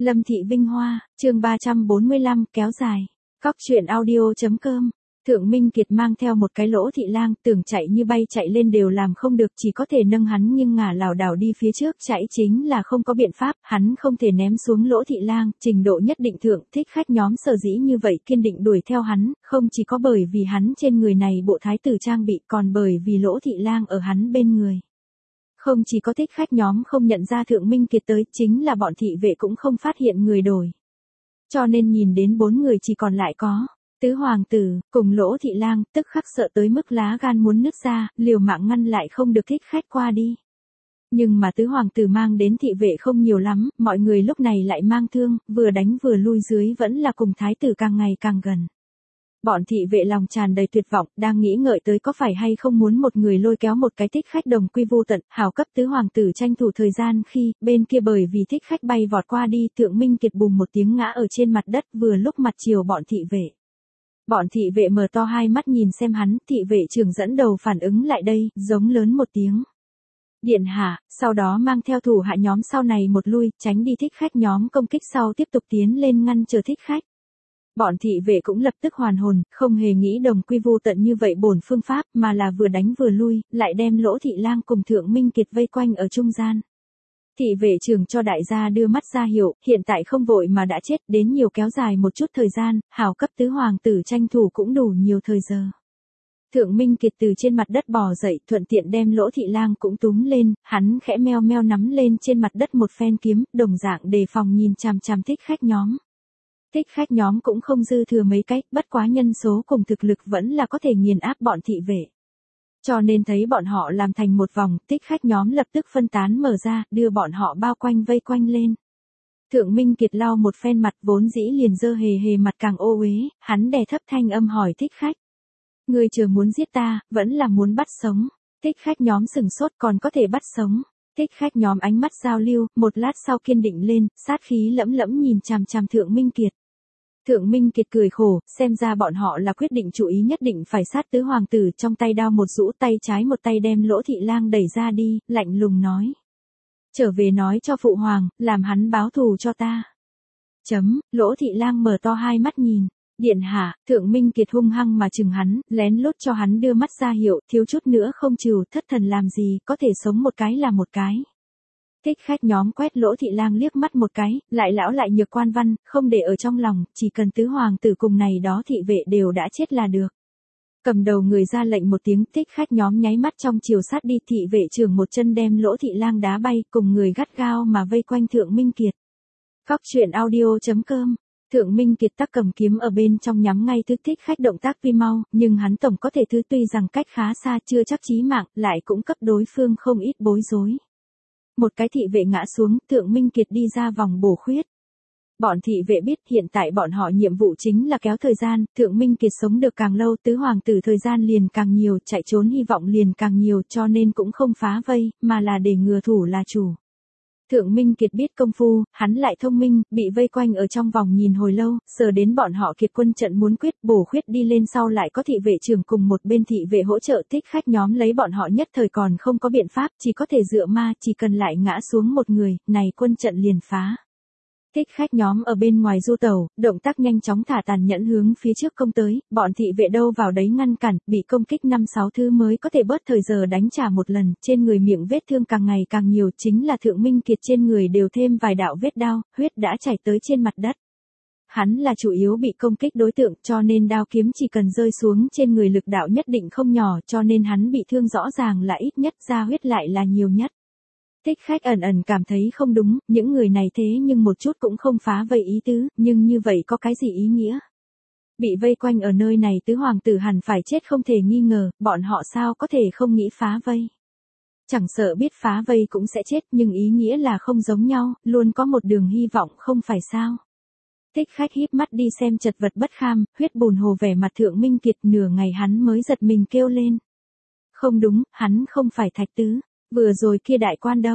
Lâm Thị Vinh Hoa, chương 345, kéo dài. Cóc truyện audio.com. Thượng Minh Kiệt mang theo một cái Lỗ Thị Lang, tưởng chạy như bay chạy lên đều làm không được, chỉ có thể nâng hắn nghiêng ngả lảo đảo đi phía trước, chạy chính là không có biện pháp, hắn không thể ném xuống Lỗ Thị Lang, trình độ nhất định thượng, thích khách nhóm sở dĩ như vậy kiên định đuổi theo hắn, không chỉ có bởi vì hắn trên người này bộ thái tử trang bị, còn bởi vì Lỗ Thị Lang ở hắn bên người. Không chỉ có thích khách nhóm không nhận ra Thượng Minh Kiệt tới, chính là bọn thị vệ cũng không phát hiện người đổi. Cho nên nhìn đến 4 người chỉ còn lại có Tứ Hoàng tử, cùng Lỗ Thị Lang, tức khắc sợ tới mức lá gan muốn nứt ra, liều mạng ngăn lại không được thích khách qua đi. Nhưng mà Tứ Hoàng tử mang đến thị vệ không nhiều lắm, mọi người lúc này lại mang thương, vừa đánh vừa lui dưới vẫn là cùng thái tử càng ngày càng gần. Bọn thị vệ lòng tràn đầy tuyệt vọng, đang nghĩ ngợi tới có phải hay không muốn một người lôi kéo một cái thích khách đồng quy vô tận, hảo cấp Tứ Hoàng tử tranh thủ thời gian khi, bên kia bởi vì thích khách bay vọt qua đi, Thượng Minh Kiệt bùng một tiếng ngã ở trên mặt đất vừa lúc mặt chiều bọn thị vệ. Bọn thị vệ mở to hai mắt nhìn xem hắn, thị vệ trưởng dẫn đầu phản ứng lại đây, giống lớn một tiếng. Điện hạ, sau đó mang theo thủ hạ nhóm sau này một lui, tránh đi thích khách nhóm công kích sau tiếp tục tiến lên ngăn chờ thích khách. Bọn thị vệ cũng lập tức hoàn hồn, không hề nghĩ đồng quy vô tận như vậy bổn phương pháp, mà là vừa đánh vừa lui, lại đem Lỗ Thị Lang cùng Thượng Minh Kiệt vây quanh ở trung gian. Thị vệ trưởng cho đại gia đưa mắt ra hiệu, hiện tại không vội mà đã chết, đến nhiều kéo dài một chút thời gian, hảo cấp Tứ Hoàng tử tranh thủ cũng đủ nhiều thời giờ. Thượng Minh Kiệt từ trên mặt đất bò dậy, thuận tiện đem Lỗ Thị Lang cũng túm lên, hắn khẽ meo meo nắm lên trên mặt đất một phen kiếm, đồng dạng đề phòng nhìn chằm chằm thích khách nhóm. Thích khách nhóm cũng không dư thừa mấy cách, bất quá nhân số cùng thực lực vẫn là có thể nghiền áp bọn thị vệ. Cho nên thấy bọn họ làm thành một vòng, thích khách nhóm lập tức phân tán mở ra, đưa bọn họ bao quanh vây quanh lên. Thượng Minh Kiệt lau một phen mặt vốn dĩ liền dơ hề hề mặt càng ô uế, hắn đè thấp thanh âm hỏi thích khách. Người chờ muốn giết ta, vẫn là muốn bắt sống. Thích khách nhóm sừng sốt còn có thể bắt sống. Thích khách nhóm ánh mắt giao lưu, một lát sau kiên định lên, sát khí lẫm lẫm nhìn chằm chằm Thượng Minh Kiệt. Thượng Minh Kiệt cười khổ, xem ra bọn họ là quyết định chủ ý nhất định phải sát Tứ Hoàng tử, trong tay đao một rũ, tay trái một tay đem Lỗ Thị Lang đẩy ra đi, lạnh lùng nói. Trở về nói cho Phụ Hoàng, làm hắn báo thù cho ta. Lỗ Thị Lang mở to hai mắt nhìn. Điện hạ, Thượng Minh Kiệt hung hăng mà chừng hắn, lén lút cho hắn đưa mắt ra hiệu, thiếu chút nữa không trừ, thất thần làm gì, có thể sống một cái là một cái. Thích khách nhóm quét Lỗ Thị Lang liếc mắt một cái, lại lão lại nhược quan văn, không để ở trong lòng, chỉ cần Tứ Hoàng tử cùng này đó thị vệ đều đã chết là được. Cầm đầu người ra lệnh một tiếng, thích khách nhóm nháy mắt trong chiều sát đi, thị vệ trưởng một chân đem Lỗ Thị Lang đá bay, cùng người gắt gao mà vây quanh Thượng Minh Kiệt. Cóc truyện audio.com. Thượng Minh Kiệt tắc cầm kiếm ở bên trong nhắm ngay thứ thích khách động tác vi mau, nhưng hắn tổng có thể thứ tuy rằng cách khá xa chưa chắc chí mạng, lại cũng cấp đối phương không ít bối rối. Một cái thị vệ ngã xuống, Thượng Minh Kiệt đi ra vòng bổ khuyết. Bọn thị vệ biết hiện tại bọn họ nhiệm vụ chính là kéo thời gian, Thượng Minh Kiệt sống được càng lâu, Tứ Hoàng tử thời gian liền càng nhiều, chạy trốn hy vọng liền càng nhiều, cho nên cũng không phá vây, mà là để ngừa thủ là chủ. Thượng Minh Kiệt biết công phu, hắn lại thông minh, bị vây quanh ở trong vòng nhìn hồi lâu, sờ đến bọn họ Kiệt quân trận muốn quyết, bổ khuyết đi lên sau lại có thị vệ trưởng cùng một bên thị vệ hỗ trợ, thích khách nhóm lấy bọn họ nhất thời còn không có biện pháp, chỉ có thể dựa ma, chỉ cần lại ngã xuống một người, này quân trận liền phá. Thích khách nhóm ở bên ngoài du tàu, động tác nhanh chóng thả tàn nhẫn hướng phía trước công tới, bọn thị vệ đâu vào đấy ngăn cản, bị công kích 5-6 thứ mới có thể bớt thời giờ đánh trả một lần, trên người miệng vết thương càng ngày càng nhiều, chính là Thượng Minh Kiệt trên người đều thêm vài đạo vết đao, huyết đã chảy tới trên mặt đất. Hắn là chủ yếu bị công kích đối tượng, cho nên đao kiếm chỉ cần rơi xuống trên người lực đạo nhất định không nhỏ, cho nên hắn bị thương rõ ràng là ít nhất, ra huyết lại là nhiều nhất. Thích khách ẩn ẩn cảm thấy không đúng, những người này thế nhưng một chút cũng không phá vây ý tứ, nhưng như vậy có cái gì ý nghĩa? Bị vây quanh ở nơi này Tứ Hoàng tử hẳn phải chết không thể nghi ngờ, bọn họ sao có thể không nghĩ phá vây? Chẳng sợ biết phá vây cũng sẽ chết, nhưng ý nghĩa là không giống nhau, luôn có một đường hy vọng không phải sao? Thích khách híp mắt đi xem chật vật bất kham, huyết bùn hồ vẻ mặt Thượng Minh Kiệt, nửa ngày hắn mới giật mình kêu lên. Không đúng, hắn không phải Thạch Tứ. Vừa rồi kia đại quan đâu?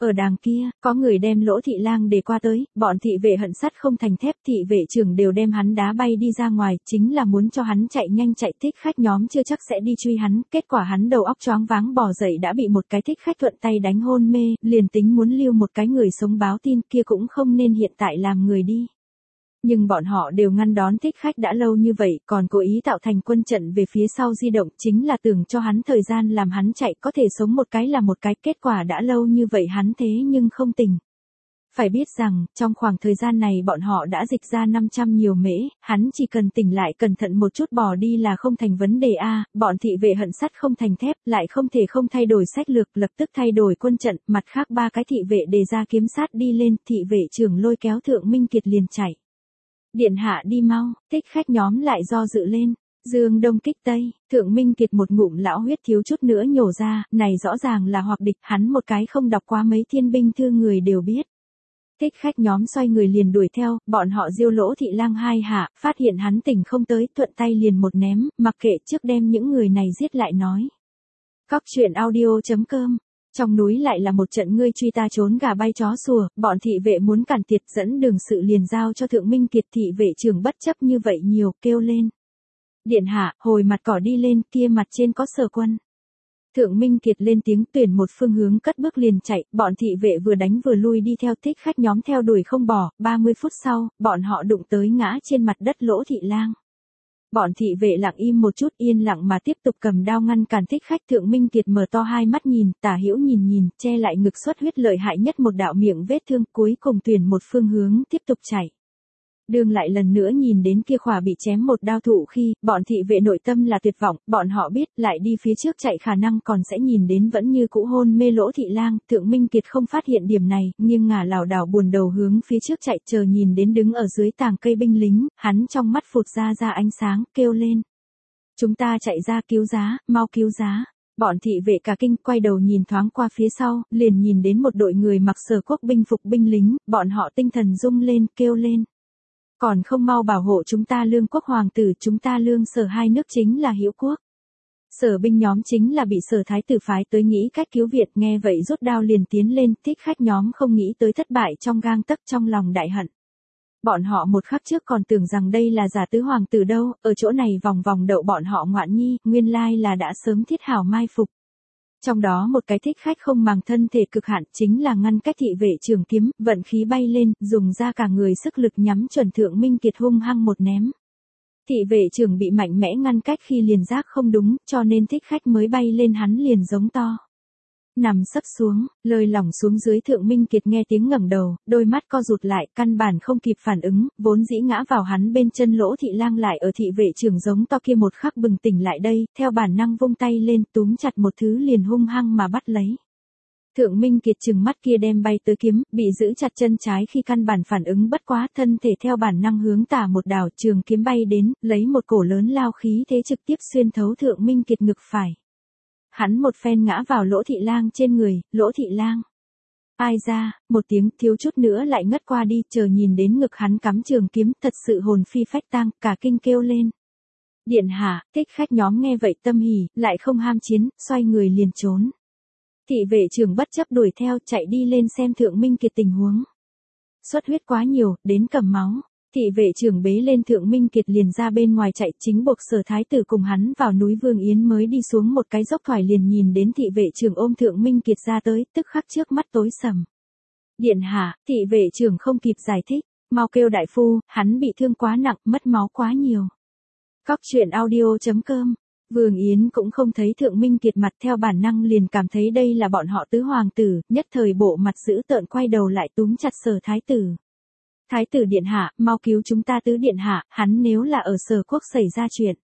Ở đàng kia, có người đem Lỗ Thị Lang để qua tới, bọn thị vệ hận sắt không thành thép, thị vệ trưởng đều đem hắn đá bay đi ra ngoài, chính là muốn cho hắn chạy nhanh chạy. Thích khách nhóm chưa chắc sẽ đi truy hắn, kết quả hắn đầu óc choáng váng bò dậy đã bị một cái thích khách thuận tay đánh hôn mê, liền tính muốn lưu một cái người sống báo tin kia cũng không nên hiện tại làm người đi. Nhưng bọn họ đều ngăn đón thích khách đã lâu như vậy, còn cố ý tạo thành quân trận về phía sau di động, chính là tưởng cho hắn thời gian làm hắn chạy, có thể sống một cái là một cái, kết quả đã lâu như vậy hắn thế nhưng không tỉnh. Phải biết rằng, trong khoảng thời gian này bọn họ đã dịch ra 500 nhiều mễ, hắn chỉ cần tỉnh lại cẩn thận một chút bỏ đi là không thành vấn đề a. Bọn thị vệ hận sắt không thành thép, lại không thể không thay đổi sách lược, lập tức thay đổi quân trận, mặt khác ba cái thị vệ đề ra kiếm sát đi lên, thị vệ trưởng lôi kéo Thượng Minh Kiệt liền chạy. Điện hạ đi mau, thích khách nhóm lại do dự lên. Dương đông kích tây, Thượng Minh Kiệt một ngụm lão huyết thiếu chút nữa nhổ ra, này rõ ràng là hoặc địch, hắn một cái không đọc qua mấy thiên binh thư người đều biết. Thích khách nhóm xoay người liền đuổi theo, bọn họ diêu Lỗ Thị Lang hai hạ, phát hiện hắn tỉnh không tới, thuận tay liền một ném, mặc kệ trước đem những người này giết lại nói. Cóc truyện audio.com. Trong núi lại là một trận ngươi truy ta trốn gà bay chó sủa, bọn thị vệ muốn cản tiệt dẫn đường sự liền giao cho Thượng Minh Kiệt, thị vệ trưởng bất chấp như vậy nhiều, kêu lên. Điện hạ, hồi mặt cỏ đi lên, kia mặt trên có Sở quân. Thượng Minh Kiệt lên tiếng tuyển một phương hướng cất bước liền chạy, bọn thị vệ vừa đánh vừa lui đi theo thích khách nhóm theo đuổi không bỏ, 30 phút sau, bọn họ đụng tới ngã trên mặt đất Lỗ Thị Lang. Bọn thị vệ lặng im một chút yên lặng mà tiếp tục cầm đao ngăn cản thích khách. Thượng Minh Kiệt mở to hai mắt nhìn, tả hữu nhìn, che lại ngực xuất huyết lợi hại nhất một đạo miệng vết thương, cuối cùng tuyển một phương hướng tiếp tục chạy. Đường lại lần nữa nhìn đến kia khỏa bị chém một đao thụ khi, bọn thị vệ nội tâm là tuyệt vọng, bọn họ biết lại đi phía trước chạy khả năng còn sẽ nhìn đến vẫn như cũ hôn mê Lỗ Thị Lang. Thượng Minh Kiệt không phát hiện điểm này, nghiêng ngả lảo đảo buồn đầu hướng phía trước chạy, chờ nhìn đến đứng ở dưới tàng cây binh lính, hắn trong mắt phụt ra ánh sáng, kêu lên. Chúng ta chạy ra cứu giá, mau cứu giá. Bọn thị vệ cả kinh quay đầu nhìn thoáng qua phía sau, liền nhìn đến một đội người mặc Sở quốc binh phục binh lính, bọn họ tinh thần rung lên, kêu lên. Còn không mau bảo hộ chúng ta Lương quốc hoàng tử, chúng ta Lương Sở hai nước chính là hữu quốc. Sở binh nhóm chính là bị Sở thái tử phái tới nghĩ cách cứu viện, nghe vậy rút đao liền tiến lên, thích khách nhóm không nghĩ tới thất bại trong gang tấc, trong lòng đại hận. Bọn họ một khắc trước còn tưởng rằng đây là giả tứ hoàng tử đâu, ở chỗ này vòng vòng đậu bọn họ ngoạn nhi, nguyên lai là đã sớm thiết hảo mai phục. Trong đó một cái thích khách không màng thân thể cực hạn chính là ngăn cách thị vệ trường kiếm, vận khí bay lên, dùng ra cả người sức lực nhắm chuẩn Thượng Minh Kiệt hung hăng một ném. Thị vệ trưởng bị mạnh mẽ ngăn cách khi liền giác không đúng, cho nên thích khách mới bay lên hắn liền giống to. Nằm sấp xuống, lơi lỏng xuống dưới. Thượng Minh Kiệt nghe tiếng ngẩng đầu, đôi mắt co rụt lại, căn bản không kịp phản ứng, vốn dĩ ngã vào hắn bên chân Lỗ Thị Lang lại ở thị vệ trưởng giống to kia một khắc bừng tỉnh lại đây, theo bản năng vung tay lên túm chặt một thứ liền hung hăng mà bắt lấy. Thượng Minh Kiệt trừng mắt kia đem bay tới kiếm, bị giữ chặt chân trái khi căn bản phản ứng bất quá, thân thể theo bản năng hướng tả một đảo, trường kiếm bay đến, lấy một cổ lớn lao khí thế trực tiếp xuyên thấu Thượng Minh Kiệt ngực phải. Hắn một phen ngã vào Lỗ Thị Lang trên người, Lỗ Thị Lang. Ai ra, một tiếng thiếu chút nữa lại ngất qua đi, chờ nhìn đến ngực hắn cắm trường kiếm, thật sự hồn phi phách tang, cả kinh kêu lên. Điện hạ, thích khách nhóm nghe vậy tâm hỉ, lại không ham chiến, xoay người liền trốn. Thị vệ trưởng bất chấp đuổi theo, chạy đi lên xem Thượng Minh Kiệt tình huống. Xuất huyết quá nhiều, đến cầm máu. Thị vệ trưởng bế lên Thượng Minh Kiệt liền ra bên ngoài chạy, chính buộc Sở thái tử cùng hắn vào núi Vương Yến mới đi xuống một cái dốc thoải liền nhìn đến thị vệ trưởng ôm Thượng Minh Kiệt ra tới, tức khắc trước mắt tối sầm. Điện hạ, thị vệ trưởng không kịp giải thích, mau kêu đại phu, hắn bị thương quá nặng, mất máu quá nhiều. Cóc truyện audio.com. Vương Yến cũng không thấy Thượng Minh Kiệt mặt, theo bản năng liền cảm thấy đây là bọn họ tứ hoàng tử, nhất thời bộ mặt dữ tợn quay đầu lại túm chặt Sở thái tử. Thái tử điện hạ, mau cứu chúng ta tứ điện hạ, hắn nếu là ở Sở quốc xảy ra chuyện.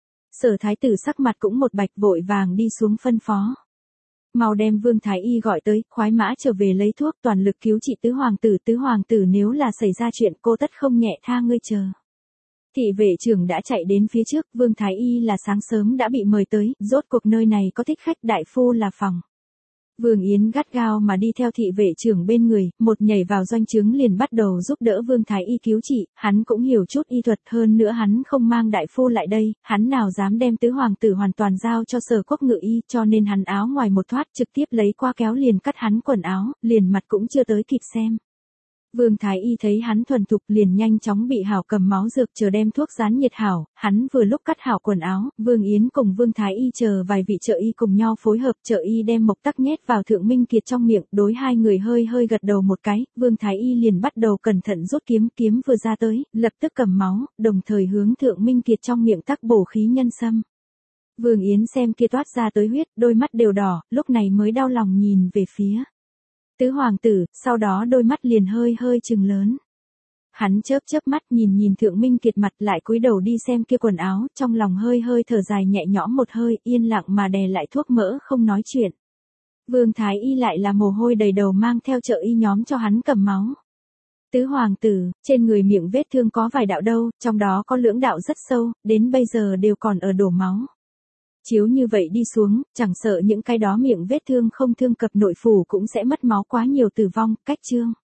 Sở thái tử sắc mặt cũng một bạch, vội vàng đi xuống phân phó. Mau đem Vương Thái Y gọi tới, khoái mã trở về lấy thuốc, toàn lực cứu trị tứ hoàng tử nếu là xảy ra chuyện cô tất không nhẹ tha ngươi chờ. Thị vệ trưởng đã chạy đến phía trước, Vương Thái Y là sáng sớm đã bị mời tới, rốt cuộc nơi này có thích khách, đại phu là phòng. Vương Yến gắt gao mà đi theo thị vệ trưởng bên người, một nhảy vào doanh trướng liền bắt đầu giúp đỡ Vương Thái Y cứu trị, hắn cũng hiểu chút y thuật hơn nữa hắn không mang đại phu lại đây, hắn nào dám đem tứ hoàng tử hoàn toàn giao cho Sở Quốc ngự y, cho nên hắn áo ngoài một thoát trực tiếp lấy qua kéo liền cắt hắn quần áo, liền mặt cũng chưa tới kịp xem. Vương Thái Y thấy hắn thuần thục liền nhanh chóng bị hảo cầm máu dược chờ đem thuốc rán nhiệt hảo, hắn vừa lúc cắt hảo quần áo, Vương Yến cùng Vương Thái Y chờ vài vị trợ y cùng nhau phối hợp, trợ y đem mộc tắc nhét vào Thượng Minh Kiệt trong miệng, đối hai người hơi hơi gật đầu một cái, Vương Thái Y liền bắt đầu cẩn thận rút kiếm, kiếm vừa ra tới, lập tức cầm máu, đồng thời hướng Thượng Minh Kiệt trong miệng tắc bổ khí nhân sâm. Vương Yến xem kia toát ra tới huyết, đôi mắt đều đỏ, lúc này mới đau lòng nhìn về phía tứ hoàng tử, sau đó đôi mắt liền hơi hơi trừng lớn. Hắn chớp chớp mắt nhìn Thượng Minh Kiệt mặt lại cúi đầu đi xem kia quần áo, trong lòng hơi hơi thở dài nhẹ nhõm một hơi, yên lặng mà đè lại thuốc mỡ không nói chuyện. Vương Thái Y lại là mồ hôi đầy đầu mang theo trợ y nhóm cho hắn cầm máu. Tứ hoàng tử, trên người miệng vết thương có vài đạo đâu, trong đó có lưỡng đạo rất sâu, đến bây giờ đều còn ở đổ máu. Chiếu như vậy đi xuống, chẳng sợ những cái đó miệng vết thương không thương cập nội phủ cũng sẽ mất máu quá nhiều tử vong, cách chương.